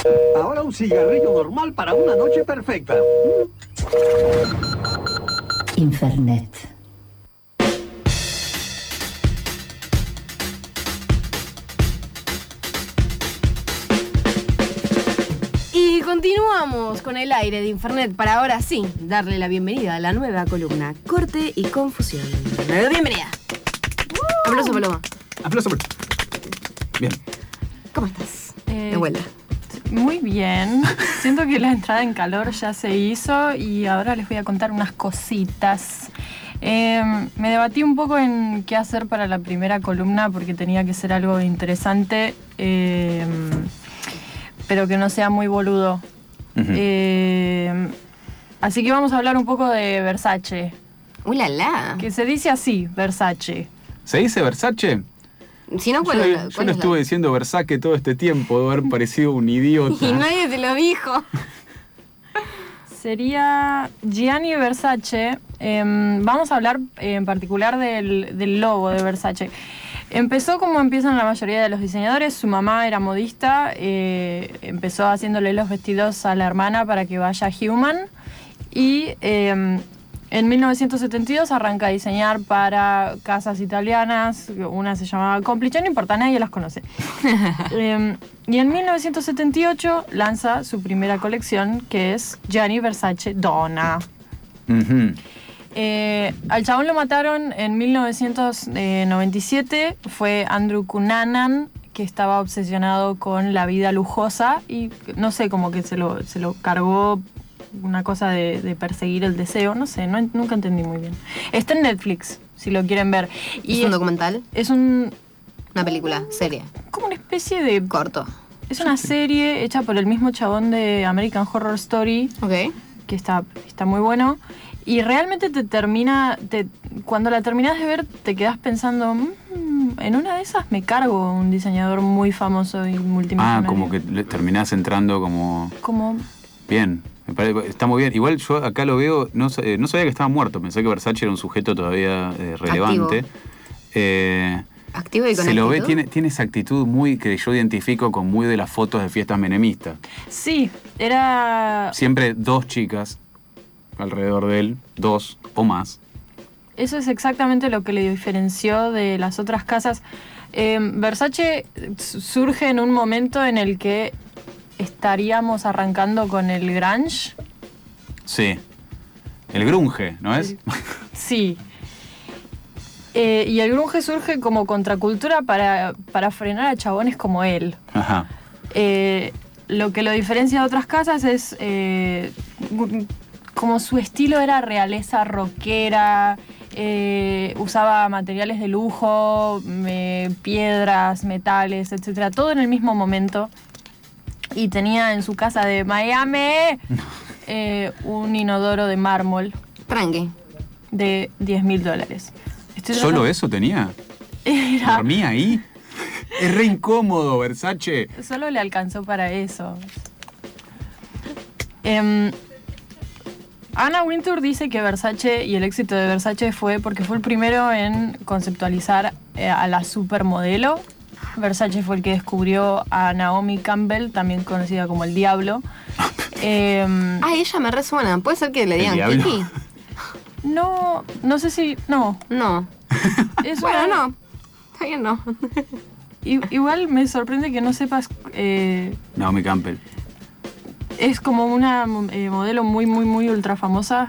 Ahora un cigarrillo normal para una noche perfecta. Infernet. Y continuamos con el aire de Infernet para ahora sí darle la bienvenida a la nueva columna Corte y Confusión. Bienvenida. Aplauso, Paloma. Aplauso. Bien. ¿Cómo estás? De vuelta. Muy bien. Siento que la entrada en calor ya se hizo y ahora les voy a contar unas cositas. Me debatí un poco en qué hacer para la primera columna porque tenía que ser algo interesante, pero que no sea muy boludo. Uh-huh. Así que vamos a hablar un poco de Versace. ¡Ulala! Que se dice así, Versace. ¿Se dice Versace? Si no, ¿cuál Yo lo estuve diciendo Versace todo este tiempo, de haber parecido un idiota. Y nadie te lo dijo. Sería Gianni Versace. Vamos a hablar en particular del logo de Versace. Empezó como empiezan la mayoría de los diseñadores. Su mamá era modista. Empezó haciéndole los vestidos a la hermana para que vaya a Human. Y en 1972 arranca a diseñar para casas italianas. Una se llamaba Complice, no importa, nadie las conoce. Y en 1978 lanza su primera colección, que es Gianni Versace Donna. Uh-huh. Al chabón lo mataron en 1997. Fue Andrew Cunanan, que estaba obsesionado con la vida lujosa y no sé, como que se lo cargó. Una cosa de perseguir el deseo, no sé, nunca entendí muy bien. Está en Netflix, si lo quieren ver. ¿Es un documental? Es una película, serie. Como una especie de... Corto. Es una serie hecha por el mismo chabón de American Horror Story. Ok. Que está muy bueno. Y realmente cuando la terminás de ver, te quedás pensando, en una de esas me cargo un diseñador muy famoso y multimillonario. Como que terminás entrando como... Bien. Me parece, está muy bien. Igual yo acá lo veo, no sabía que estaba muerto. Pensé que Versace era un sujeto todavía relevante. Activo y con se lo ve, actitud. tiene esa actitud muy que yo identifico con muy de las fotos de fiestas menemistas. Sí, era... Siempre dos chicas alrededor de él, dos o más. Eso es exactamente lo que le diferenció de las otras casas. Versace surge en un momento en el que estaríamos arrancando con el grunge. Sí. El grunge, ¿no es? Sí. Y el grunge surge como contracultura para frenar a chabones como él. Ajá. Lo que lo diferencia de otras casas es como su estilo era realeza rockera, usaba materiales de lujo, piedras, metales, etcétera, todo en el mismo momento. Y tenía en su casa de Miami un inodoro de mármol. Tranqui. De $10,000. ¿Solo eso tenía? ¿Dormía ahí? Es re incómodo, Versace. Solo le alcanzó para eso. Anna Wintour dice que Versace y el éxito de Versace fue porque fue el primero en conceptualizar a la supermodelo. Versace fue el que descubrió a Naomi Campbell, también conocida como el Diablo. Ella me resuena. ¿Puede ser que le digan Kitty? No sé si... No. No. No. Está bien, no. Igual me sorprende que no sepas... Naomi Campbell. Es como una modelo muy, muy, muy ultra famosa.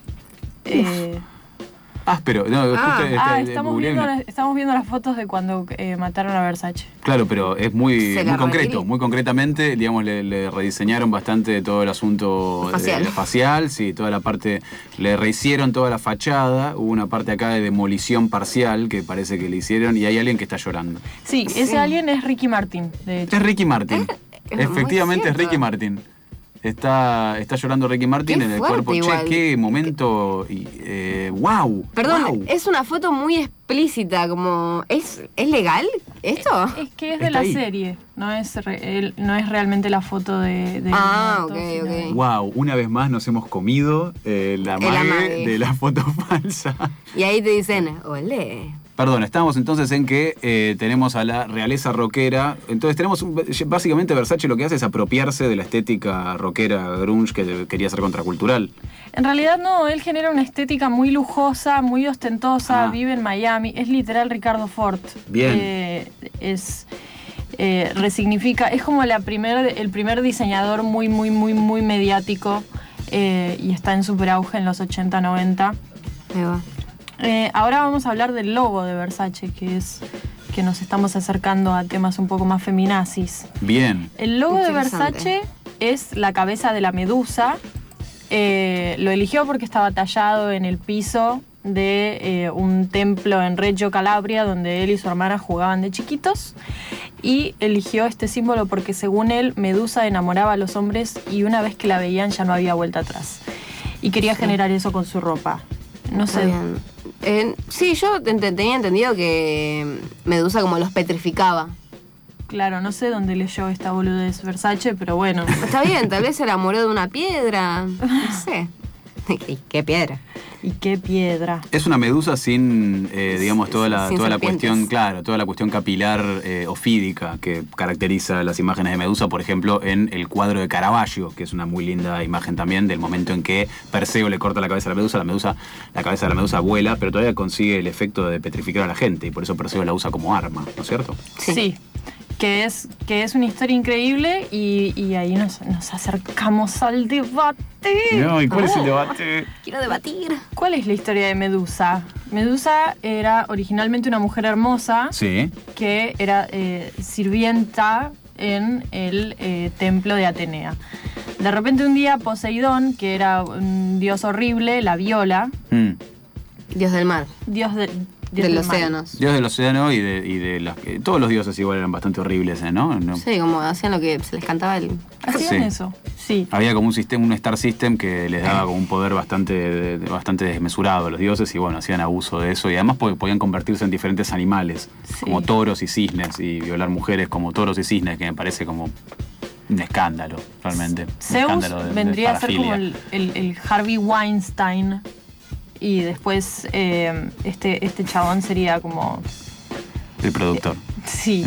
Pero no, estamos viendo las fotos de cuando mataron a Versace. Claro, pero es muy concreto. reveló. Muy concretamente, digamos, le rediseñaron bastante todo el asunto facial, sí, toda la parte, le rehicieron toda la fachada. Hubo una parte acá de demolición parcial que parece que le hicieron y hay alguien que está llorando. Sí, ese alguien es Ricky Martin, de hecho. Es Ricky Martin. Efectivamente es Ricky Martin. Está llorando Ricky Martin en el cuerpo. Igual. Che, qué momento. ¡Wow! Perdón, wow. Es una foto muy explícita, como... ¿Es legal esto? Es que es de la serie, no es realmente la foto de ok. Wow, una vez más nos hemos comido la mague de la foto falsa. Y ahí te dicen, olé. Perdón, estamos entonces en que tenemos a la realeza rockera. Entonces tenemos, básicamente Versace lo que hace es apropiarse de la estética rockera grunge que quería ser contracultural. En realidad no, él genera una estética muy lujosa, muy ostentosa, vive en Miami, es literal Ricardo Ford. Bien. Resignifica, es como el primer diseñador muy mediático y está en super auge en los 80, 90. Ahora vamos a hablar del logo de Versace, que nos estamos acercando a temas un poco más feminazis. Bien. El logo de Versace es la cabeza de la medusa. Lo eligió porque estaba tallado en el piso de un templo en Reggio Calabria donde él y su hermana jugaban de chiquitos, y eligió este símbolo porque según él Medusa enamoraba a los hombres y una vez que la veían ya no había vuelta atrás, y quería generar eso con su ropa. No sé. Sí, yo tenía entendido que Medusa como los petrificaba. Claro, no sé dónde leyó esta boludez Versace, pero bueno. Está bien, tal vez se enamoró de una piedra, no sé. ¿Qué piedra? ¿Y qué piedra? Es una medusa sin, digamos, toda la cuestión, toda la cuestión capilar ofídica que caracteriza las imágenes de Medusa, por ejemplo, en el cuadro de Caravaggio, que es una muy linda imagen también del momento en que Perseo le corta la cabeza a la cabeza de la medusa vuela, pero todavía consigue el efecto de petrificar a la gente, y por eso Perseo la usa como arma, ¿no es cierto? Sí. Que es una historia increíble y ahí nos acercamos al debate. No, ¿y cuál es el debate? Quiero debatir. ¿Cuál es la historia de Medusa? Medusa era originalmente una mujer hermosa, sí, que era sirvienta en el templo de Atenea. De repente un día Poseidón, que era un dios horrible, la viola. Dios del mar. Dios del océano. Dios del océano y de las... todos los dioses igual eran bastante horribles, ¿no? Sí, como hacían lo que se les cantaba. Hacían eso, sí. Había como un Star System que les daba como un poder bastante desmesurado a los dioses, y bueno, hacían abuso de eso, y además podían convertirse en diferentes animales, como toros y cisnes, y violar mujeres como toros y cisnes, que me parece como un escándalo, realmente. Zeus vendría a ser como el Harvey Weinstein. Y después este chabón sería como... el productor. Sí.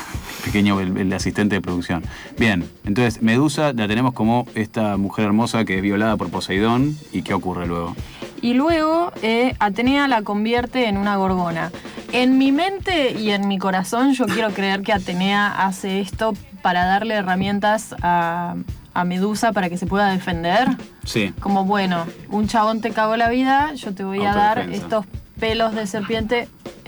El asistente de producción. Bien, entonces Medusa la tenemos como esta mujer hermosa que es violada por Poseidón. ¿Y qué ocurre luego? Y luego Atenea la convierte en una gorgona. En mi mente y en mi corazón yo quiero creer que Atenea hace esto para darle herramientas a Medusa para que se pueda defender. Sí. Como, bueno, un chabón te cagó la vida, yo te voy a dar estos pelos de serpiente.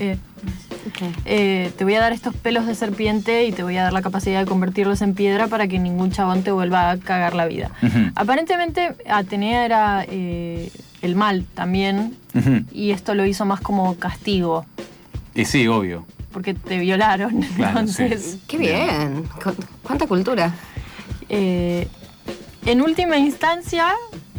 Te voy a dar estos pelos de serpiente y te voy a dar la capacidad de convertirlos en piedra para que ningún chabón te vuelva a cagar la vida. Aparentemente Atenea era el mal también, y esto lo hizo más como castigo. Y sí, obvio. Porque te violaron, claro, entonces... Sí. ¡Qué bien! ¿Cuánta cultura? En última instancia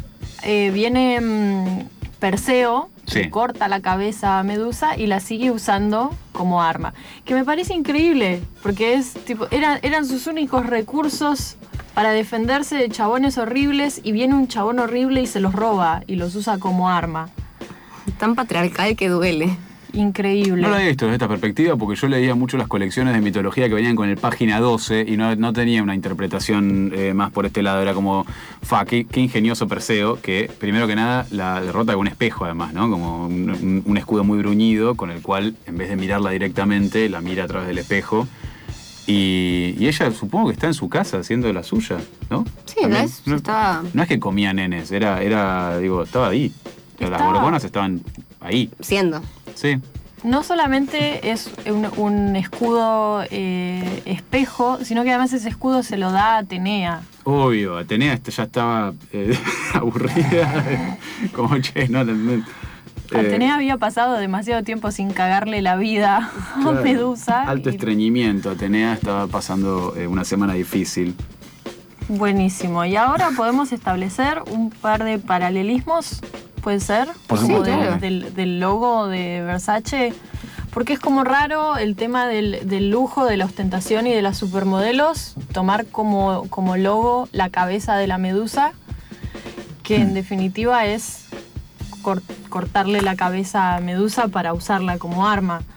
viene Perseo, que corta la cabeza a Medusa y la sigue usando como arma. Que me parece increíble, porque es tipo eran sus únicos recursos para defenderse de chabones horribles, y viene un chabón horrible y se los roba y los usa como arma. Tan patriarcal que duele. Increíble. No lo había visto desde esta perspectiva, porque yo leía mucho las colecciones de mitología que venían con el página 12 y no tenía una interpretación más por este lado. Era como, qué ingenioso Perseo, que primero que nada la derrota con un espejo, además, ¿no? Como un escudo muy bruñido, con el cual en vez de mirarla directamente, la mira a través del espejo. Y ella supongo que está en su casa haciendo la suya, ¿no? Sí, estaba... No es que comía nenes, estaba ahí. Las gorgonas estaban ahí. Siendo. Sí. No solamente es un escudo espejo, sino que además ese escudo se lo da a Atenea. Obvio, Atenea ya estaba aburrida. Como, che, no... Atenea había pasado demasiado tiempo sin cagarle la vida a Medusa. Alto estreñimiento. Atenea estaba pasando una semana difícil. Buenísimo. Y ahora podemos establecer un par de paralelismos, ¿puede ser? Por supuesto. Del logo de Versace. Porque es como raro el tema del lujo, de la ostentación y de las supermodelos, tomar como logo la cabeza de la medusa, que en definitiva es cortarle la cabeza a Medusa para usarla como arma.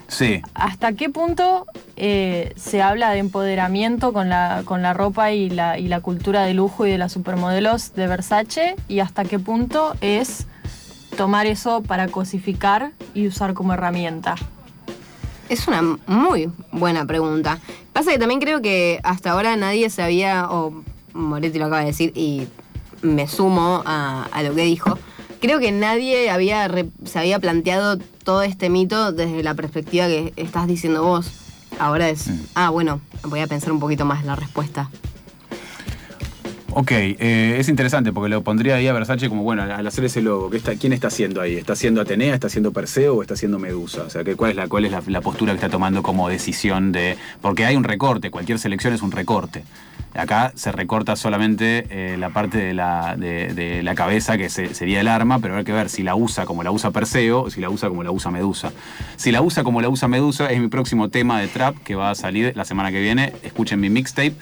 Sí. ¿Hasta qué punto se habla de empoderamiento con la ropa y la cultura de lujo y de las supermodelos de Versace? ¿Y hasta qué punto es tomar eso para cosificar y usar como herramienta? Es una muy buena pregunta. Pasa que también creo que hasta ahora nadie se había, o Moretti lo acaba de decir y me sumo a lo que dijo, creo que nadie se había planteado todo este mito desde la perspectiva que estás diciendo vos. Ahora es, bueno, voy a pensar un poquito más en la respuesta. Ok, es interesante porque lo pondría ahí a Versace como, bueno, al hacer ese logo, ¿quién está haciendo ahí? ¿Está haciendo Atenea, está haciendo Perseo o está haciendo Medusa? O sea, ¿cuál es la postura que está tomando como decisión de...? Porque hay un recorte, cualquier selección es un recorte. Acá se recorta solamente la parte de la cabeza, que sería el arma, pero hay que ver si la usa como la usa Perseo o si la usa como la usa Medusa. Si la usa como la usa Medusa, es mi próximo tema de trap que va a salir la semana que viene. Escuchen mi mixtape.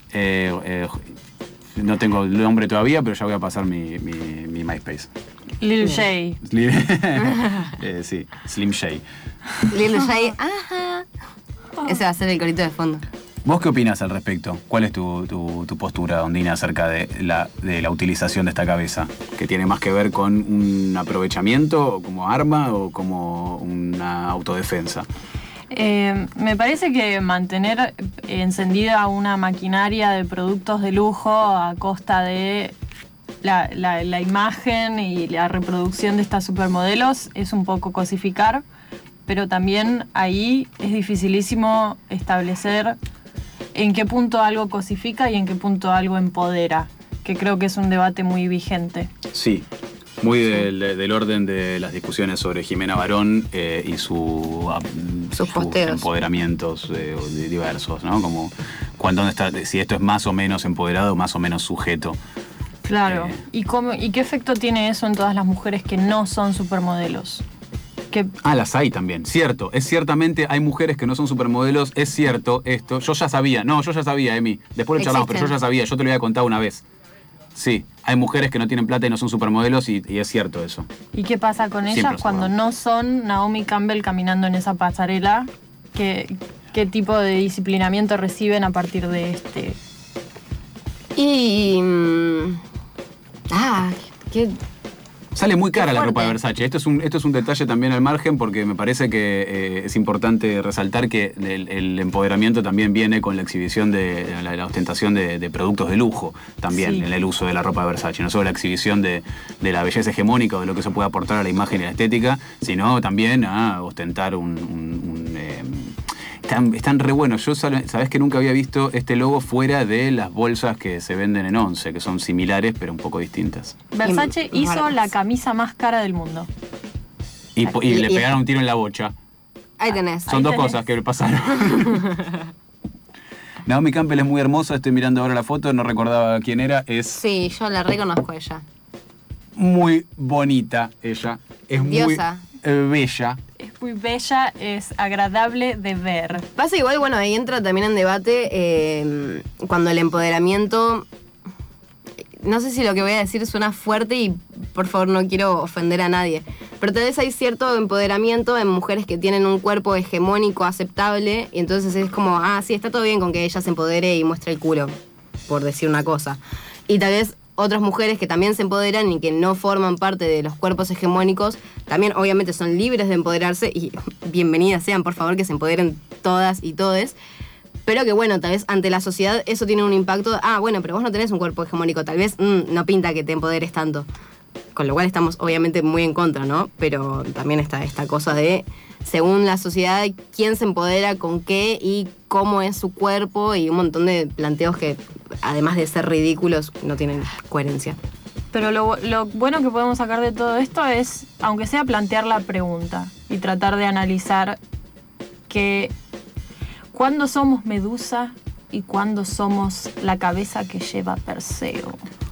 No tengo el nombre todavía, pero ya voy a pasar mi MySpace. Lil Shay. Sí, Slim Shay. Lil Shay, ajá. Ese va a ser el corito de fondo. ¿Vos qué opinás al respecto? ¿Cuál es tu postura, Ondina, acerca de la utilización de esta cabeza? ¿Que tiene más que ver con un aprovechamiento como arma o como una autodefensa? Me parece que mantener encendida una maquinaria de productos de lujo a costa de la imagen y la reproducción de estas supermodelos es un poco cosificar, pero también ahí es dificilísimo establecer en qué punto algo cosifica y en qué punto algo empodera, que creo que es un debate muy vigente. Sí. Muy del orden de las discusiones sobre Jimena Barón y sus empoderamientos diversos, ¿no? Como dónde está, si esto es más o menos empoderado, más o menos sujeto. Claro. ¿Y qué efecto tiene eso en todas las mujeres que no son supermodelos? Las hay también, cierto. Es ciertamente, hay mujeres que no son supermodelos, es cierto esto. Yo ya sabía, Emi. Después lo charlamos, pero yo ya sabía, yo te lo había contado una vez. Sí, hay mujeres que no tienen plata y no son supermodelos y es cierto eso. ¿Y qué pasa con ellas cuando no son Naomi Campbell caminando en esa pasarela? ¿Qué tipo de disciplinamiento reciben a partir de este? Sale muy cara la ropa de Versace. Esto es un detalle también al margen porque me parece que es importante resaltar que el empoderamiento también viene con la exhibición de la ostentación de productos de lujo también en el uso de la ropa de Versace. No solo la exhibición de la belleza hegemónica o de lo que se puede aportar a la imagen y a la estética, sino también a ostentar Están re buenos. Yo sabés que nunca había visto este logo fuera de las bolsas que se venden en Once, que son similares pero un poco distintas. Versace hizo la camisa más cara del mundo. Y le pegaron un tiro en la bocha. Ahí tenés. Son dos cosas que le pasaron. Naomi Campbell es muy hermosa, estoy mirando ahora la foto, no recordaba quién era. Sí, yo la reconozco a ella. Muy bonita ella. Es diosa. Muy bella. Es muy bella, es agradable de ver. Pasa igual, bueno, ahí entra también en debate cuando el empoderamiento... No sé si lo que voy a decir suena fuerte y por favor no quiero ofender a nadie, pero tal vez hay cierto empoderamiento en mujeres que tienen un cuerpo hegemónico aceptable y entonces es como, sí, está todo bien con que ella se empodere y muestre el culo, por decir una cosa. Y tal vez otras mujeres que también se empoderan y que no forman parte de los cuerpos hegemónicos, también obviamente son libres de empoderarse y bienvenidas sean, por favor, que se empoderen todas y todes. Pero que bueno, tal vez ante la sociedad eso tiene un impacto. Bueno, pero vos no tenés un cuerpo hegemónico, tal vez no pinta que te empoderes tanto. Con lo cual estamos obviamente muy en contra, ¿no? Pero también está esta cosa de, según la sociedad, quién se empodera con qué y cómo es su cuerpo y un montón de planteos que, además de ser ridículos, no tienen coherencia. Pero lo bueno que podemos sacar de todo esto es, aunque sea plantear la pregunta y tratar de analizar que cuándo somos Medusa y cuándo somos la cabeza que lleva Perseo.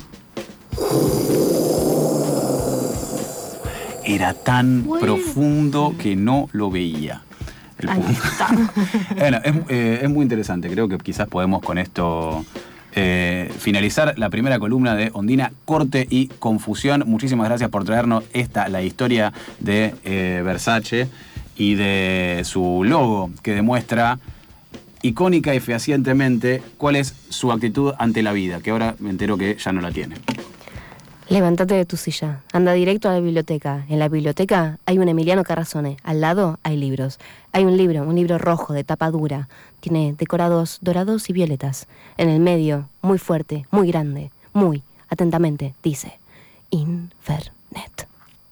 Era tan profundo que no lo veía. Ahí está. Bueno, es muy interesante. Creo que quizás podemos con esto finalizar la primera columna de Ondina, Corte y Confusión. Muchísimas gracias por traernos la historia de Versace. y de su logo, que demuestra icónica y fehacientemente cuál es su actitud ante la vida, que ahora me entero que ya no la tiene. Levántate de tu silla, anda directo a la biblioteca. En la biblioteca hay un Emiliano Carrazzone, al lado hay libros. Hay un libro rojo de tapa dura, tiene decorados dorados y violetas. En el medio, muy fuerte, muy grande, muy atentamente, dice Infernet.